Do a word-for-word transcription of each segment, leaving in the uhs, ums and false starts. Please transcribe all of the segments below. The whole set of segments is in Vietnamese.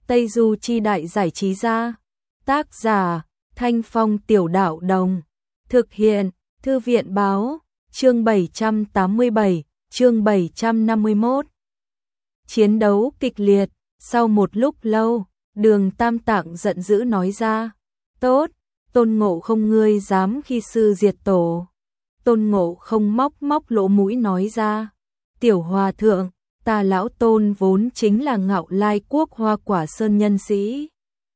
Tây Du Chi Đại Giải Trí Gia. Tác giả Thanh Phong Tiểu Đạo Đồng. Thực hiện Thư viện Báo. Chương bảy trăm tám mươi bảy, chương bảy trăm năm mươi mốt. Chiến đấu kịch liệt. Sau một lúc lâu, Đường Tam Tạng giận dữ nói ra: tốt, Tôn Ngộ Không ngươi dám khi sư diệt tổ. Tôn Ngộ Không móc móc lỗ mũi nói ra: tiểu hòa thượng, ta lão Tôn vốn chính là Ngạo Lai Quốc Hoa Quả Sơn nhân sĩ.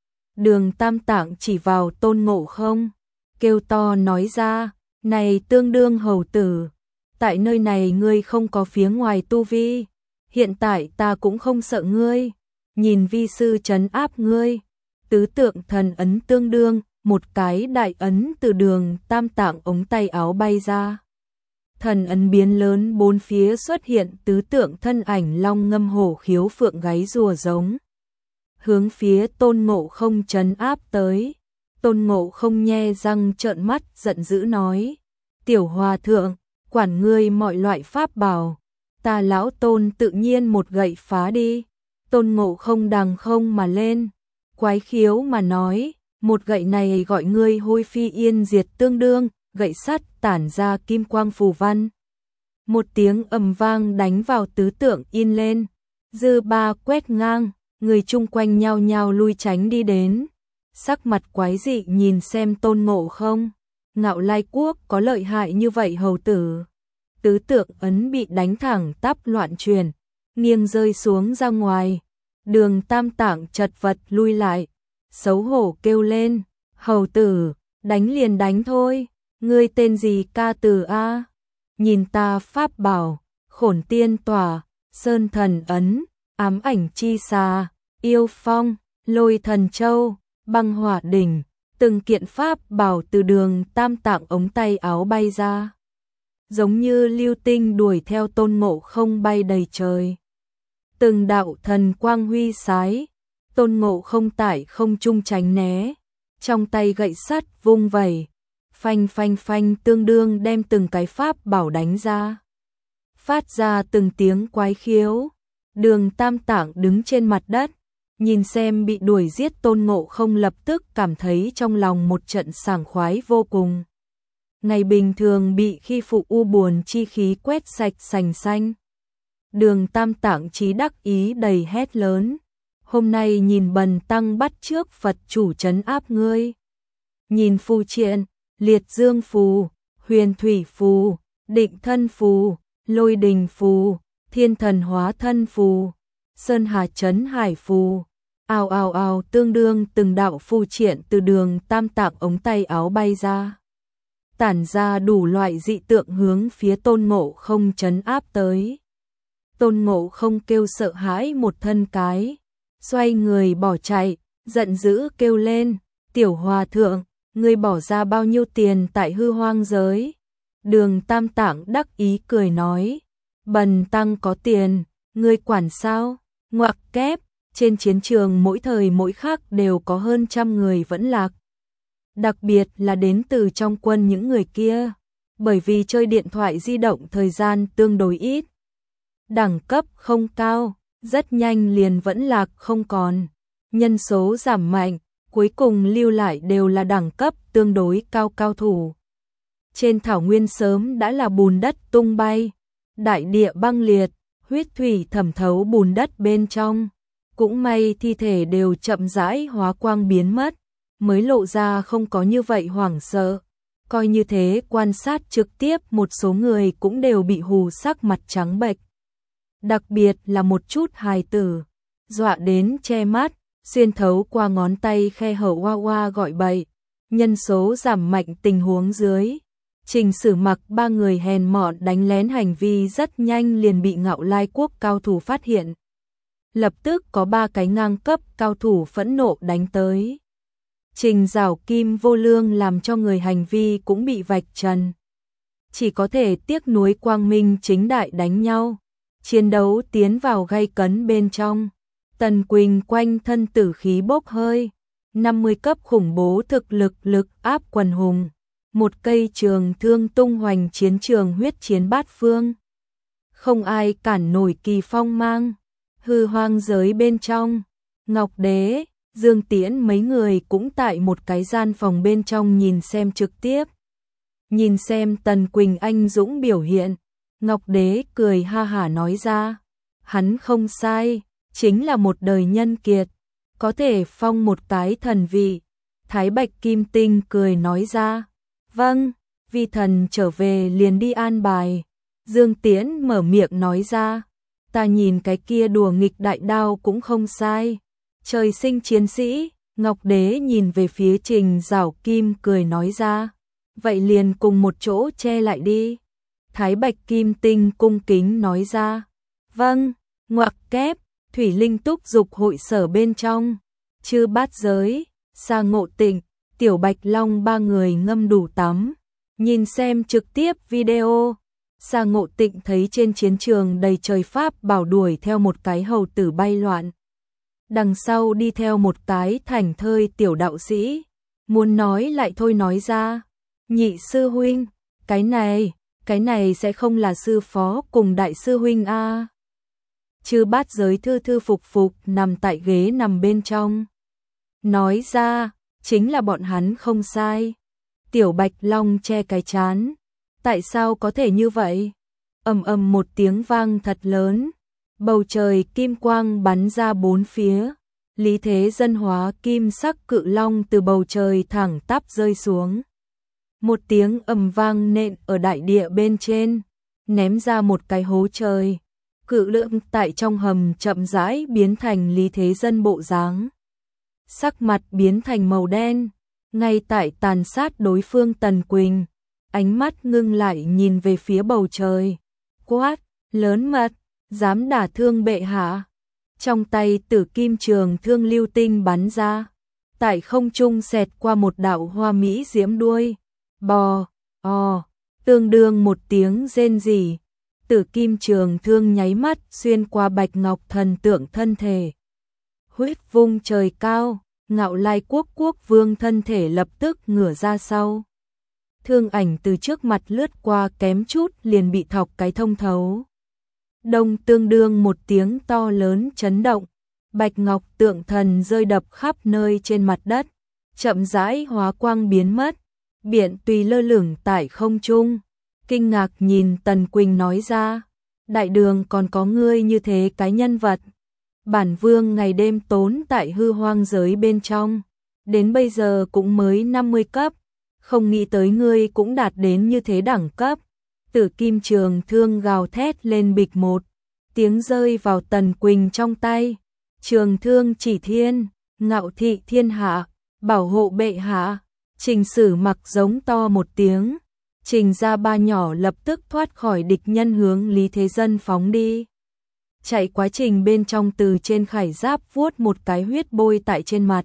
Đường Tam Tạng chỉ vào Tôn Ngộ Không, kêu to nói ra: này tương đương hầu tử, tại nơi này ngươi không có phía ngoài tu vi, hiện tại ta cũng không sợ ngươi, nhìn vi sư trấn áp ngươi. Tứ tượng thần ấn tương đương, một cái đại ấn từ Đường Tam Tạng ống tay áo bay ra. Thần ấn biến lớn, bốn phía xuất hiện tứ tượng thân ảnh long ngâm hổ khiếu phượng gáy rùa giống, hướng phía Tôn Ngộ Không trấn áp tới. Tôn Ngộ Không nhe răng trợn mắt giận dữ nói: tiểu hòa thượng, quản ngươi mọi loại pháp bảo, ta lão Tôn tự nhiên một gậy phá đi. Tôn Ngộ Không đằng không mà lên, quái khiếu mà nói: một gậy này gọi ngươi hôi phi yên diệt tương đương, gậy sắt tản ra kim quang phù văn. Một tiếng ầm vang đánh vào tứ tượng in lên, dư ba quét ngang, người chung quanh nhao nhao lui tránh đi đến. Sắc mặt quái dị nhìn xem Tôn Ngộ Không, Ngạo Lai Quốc có lợi hại như vậy hầu tử. Tứ tượng ấn bị đánh thẳng tắp loạn truyền, nghiêng rơi xuống ra ngoài. Đường Tam Tạng chật vật lui lại, xấu hổ kêu lên: hầu tử, đánh liền đánh thôi, ngươi tên gì ca từ a? Nhìn ta pháp bảo, Khổn Tiên Tỏa, Sơn Thần Ấn, Ám Ảnh Chi Xà, Yêu Phong, Lôi Thần Châu, Băng Hỏa Đỉnh, từng kiện pháp bảo từ Đường Tam Tạng ống tay áo bay ra, giống như lưu tinh đuổi theo Tôn Ngộ Không bay đầy trời. Từng đạo thần quang huy sái, Tôn Ngộ Không tại không trung tránh né, trong tay gậy sắt vung vẩy, phanh phanh phanh tương đương đem từng cái pháp bảo đánh ra, phát ra từng tiếng quái khiếu. Đường Tam Tạng đứng trên mặt đất, nhìn xem bị đuổi giết Tôn Ngộ Không, lập tức cảm thấy trong lòng một trận sảng khoái vô cùng. Ngày bình thường bị khi phụ u buồn chi khí quét sạch sành xanh. Đường Tam Tạng chí đắc ý đầy hét lớn: hôm nay nhìn bần tăng bắt trước Phật chủ trấn áp ngươi. Nhìn phù triện, liệt dương phù, huyền thủy phù, định thân phù, lôi đình phù, thiên thần hóa thân phù, sơn hà trấn hải phù. Ào ào ào tương đương từng đạo phù triện từ Đường Tam Tạng ống tay áo bay ra, tản ra đủ loại dị tượng hướng phía Tôn Ngộ Không trấn áp tới. Tôn Ngộ Không kêu sợ hãi một thân cái, xoay người bỏ chạy, giận dữ kêu lên: tiểu hòa thượng, ngươi bỏ ra bao nhiêu tiền tại hư hoang giới? Đường Tam Tạng đắc ý cười nói: bần tăng có tiền, ngươi quản sao? Ngoặc kép, trên chiến trường mỗi thời mỗi khắc đều có hơn trăm người vẫn lạc. Đặc biệt là đến từ trong quân những người kia, bởi vì chơi điện thoại di động thời gian tương đối ít, đẳng cấp không cao, rất nhanh liền vẫn lạc không còn. Nhân số giảm mạnh, cuối cùng lưu lại đều là đẳng cấp tương đối cao cao thủ. Trên thảo nguyên sớm đã là bùn đất tung bay, đại địa băng liệt, huyết thủy thẩm thấu bùn đất bên trong. Cũng may thi thể đều chậm rãi hóa quang biến mất, mới lộ ra không có như vậy hoảng sợ. Coi như thế quan sát trực tiếp một số người cũng đều bị hù sắc mặt trắng bệch. Đặc biệt là một chút hài tử, dọa đến che mắt, xuyên thấu qua ngón tay khe hở hoa hoa gọi bậy. Nhân số giảm mạnh tình huống dưới, Trình Sử Mặc ba người hèn mọn đánh lén hành vi rất nhanh liền bị Ngạo Lai Quốc cao thủ phát hiện. Lập tức có ba cái ngang cấp cao thủ phẫn nộ đánh tới. Trình Giảo Kim vô lương làm cho người hành vi cũng bị vạch trần. Chỉ có thể tiếc nuối quang minh chính đại đánh nhau. Chiến đấu tiến vào gay cấn bên trong. Tần Quỳnh quanh thân tử khí bốc hơi. năm mươi cấp khủng bố thực lực lực áp quần hùng. Một cây trường thương tung hoành chiến trường huyết chiến bát phương. Không ai cản nổi kỳ phong mang. Hư hoang giới bên trong, Ngọc Đế, Dương Tiễn mấy người cũng tại một cái gian phòng bên trong nhìn xem trực tiếp. Nhìn xem Tần Quỳnh anh dũng biểu hiện, Ngọc Đế cười ha hả nói ra, hắn không sai, chính là một đời nhân kiệt, có thể phong một cái thần vị. Thái Bạch Kim Tinh cười nói ra, vâng, vi thần trở về liền đi an bài. Dương Tiễn mở miệng nói ra, ta nhìn cái kia đùa nghịch đại đao cũng không sai. Trời sinh chiến sĩ, Ngọc Đế nhìn về phía Trình Giảo Kim cười nói ra, vậy liền cùng một chỗ che lại đi. Thái Bạch Kim Tinh cung kính nói ra, vâng, ngoặc kép, Thủy Linh Túc dục hội sở bên trong, Chư Bát Giới, Sa Ngộ Tịnh, Tiểu Bạch Long ba người ngâm đủ tắm, nhìn xem trực tiếp video. Sa Ngộ Tịnh thấy trên chiến trường đầy trời pháp bảo đuổi theo một cái hầu tử bay loạn. Đằng sau đi theo một cái thảnh thơi tiểu đạo sĩ, muốn nói lại thôi nói ra, nhị sư huynh, cái này, cái này sẽ không là sư phó cùng đại sư huynh a. Chư Bát Giới thư thư phục phục nằm tại ghế nằm bên trong. Nói ra, chính là bọn hắn không sai. Tiểu Bạch Long che cái chán. Tại sao có thể như vậy? Ầm ầm một tiếng vang thật lớn. Bầu trời kim quang bắn ra bốn phía. Lý Thế Dân hóa kim sắc cự long từ bầu trời thẳng tắp rơi xuống. Một tiếng ầm vang nện ở đại địa bên trên, ném ra một cái hố trời. Cự lượng tại trong hầm chậm rãi biến thành Lý Thế Dân bộ dáng. Sắc mặt biến thành màu đen, ngay tại tàn sát đối phương Tần Quỳnh, ánh mắt ngưng lại nhìn về phía bầu trời. Quát, lớn mật, dám đả thương bệ hạ. Trong tay Tử Kim Trường Thương lưu tinh bắn ra, tại không trung xẹt qua một đạo hoa mỹ diễm đuôi. Bò, ò, tương đương một tiếng rên rỉ. Tử Kim Trường Thương nháy mắt xuyên qua Bạch Ngọc thần tượng thân thể. Huyết vung trời cao, Ngạo Lai Quốc quốc vương thân thể lập tức ngửa ra sau. Thương ảnh từ trước mặt lướt qua kém chút liền bị thọc cái thông thấu. Đông tương đương một tiếng to lớn chấn động. Bạch Ngọc tượng thần rơi đập khắp nơi trên mặt đất, chậm rãi hóa quang biến mất. Biện Tùy lơ lửng tại không trung, kinh ngạc nhìn Tần Quỳnh nói ra, đại đường còn có ngươi như thế cái nhân vật. Bản vương ngày đêm tốn tại hư hoang giới bên trong, đến bây giờ cũng mới năm mươi cấp, không nghĩ tới ngươi cũng đạt đến như thế đẳng cấp. Tử Kim Trường Thương gào thét lên bịch một, tiếng rơi vào Tần Quỳnh trong tay. Trường thương chỉ thiên, ngạo thị thiên hạ, bảo hộ bệ hạ. Trình Sử Mặc giống to một tiếng, Trình Gia Ba nhỏ lập tức thoát khỏi địch nhân hướng Lý Thế Dân phóng đi. Chạy quá trình bên trong từ trên khải giáp vuốt một cái huyết bôi tại trên mặt.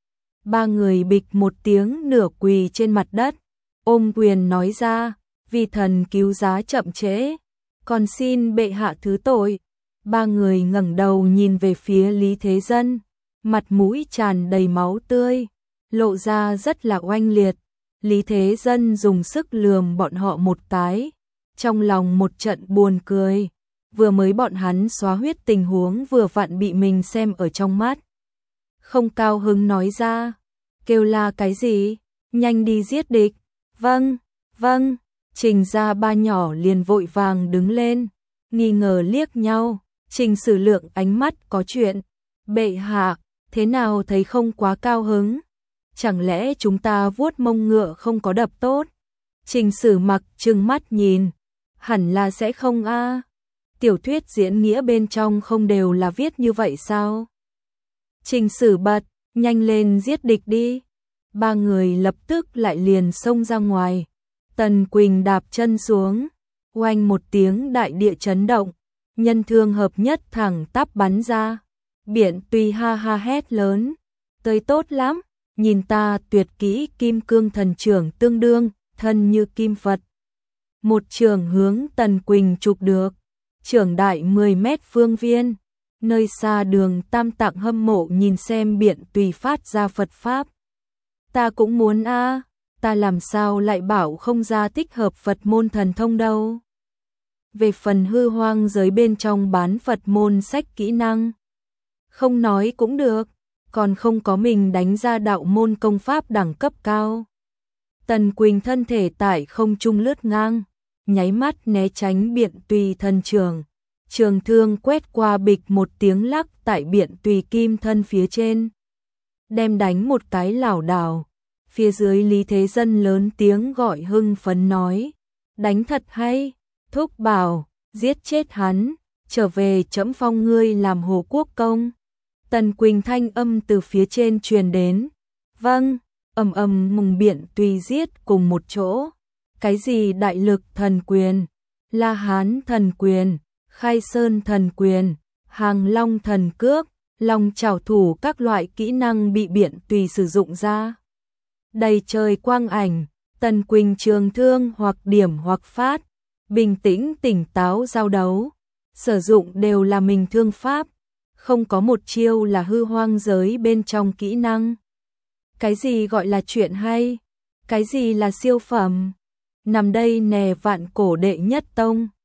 Ba người bịch một tiếng nửa quỳ trên mặt đất, ôm quyền nói ra, vì thần cứu giá chậm trễ, còn xin bệ hạ thứ tội. Ba người ngẩng đầu nhìn về phía Lý Thế Dân, mặt mũi tràn đầy máu tươi, lộ ra rất là oanh liệt. Lý Thế Dân dùng sức lườm bọn họ một cái, trong lòng một trận buồn cười, vừa mới bọn hắn xóa huyết tình huống vừa vặn bị mình xem ở trong mắt. Không cao hứng nói ra, kêu la cái gì, nhanh đi giết địch. Vâng, vâng, Trình Gia Ba nhỏ liền vội vàng đứng lên, nghi ngờ liếc nhau. Trình Sử Lượng ánh mắt có chuyện, bệ hạ, thế nào thấy không quá cao hứng? Chẳng lẽ chúng ta vuốt mông ngựa không có đập tốt? Trình Sử Mặc trừng mắt nhìn, hẳn là sẽ không a. Tiểu thuyết diễn nghĩa bên trong không đều là viết như vậy sao? Trình Sử bật, nhanh lên giết địch đi. Ba người lập tức lại liền xông ra ngoài. Tần Quỳnh đạp chân xuống, oanh một tiếng đại địa chấn động, nhân thương hợp nhất thẳng tắp bắn ra. Biện Tùy ha ha hét lớn, tới tốt lắm, nhìn ta tuyệt kỹ Kim Cương Thần Chưởng tương đương, thân như kim Phật. Một trường hướng Tần Quỳnh chụp được, chưởng đại mười mét phương viên, nơi xa Đường Tam Tạng hâm mộ nhìn xem Biện Tùy phát ra Phật Pháp. Ta cũng muốn a, ta làm sao lại bảo không ra tích hợp Phật môn thần thông đâu. Về phần hư hoang giới bên trong bán Phật môn sách kỹ năng, Không nói cũng được, còn không có mình đánh ra đạo môn công pháp đẳng cấp cao. Tần Quỳnh thân thể tại không trung lướt ngang, nháy mắt né tránh Biện Tùy thân trường. Trường thương quét qua bịch một tiếng lắc tại Biện Tùy kim thân phía trên. Đem đánh một cái lảo đảo. Phía dưới Lý Thế Dân lớn tiếng gọi hưng phấn nói. Đánh thật hay, thúc bảo, giết chết hắn, trở về trẫm phong ngươi làm Hồ Quốc công. Tần Quỳnh thanh âm từ phía trên truyền đến. Vâng, ầm ầm mùng Biện Tùy giết cùng một chỗ. Cái gì đại lực thần quyền, La Hán thần quyền, Khai Sơn thần quyền, Hàng Long thần cước, Long trảo thủ các loại kỹ năng bị Biện Tùy sử dụng ra. Đầy trời quang ảnh, Tần Quỳnh trường thương hoặc điểm hoặc phát, bình tĩnh tỉnh táo giao đấu, sử dụng đều là mình thương pháp, không có một chiêu là hư hoang giới bên trong kỹ năng. Cái gì gọi là chuyện hay? Cái gì là siêu phẩm? Nằm đây nè vạn cổ đệ nhất tông.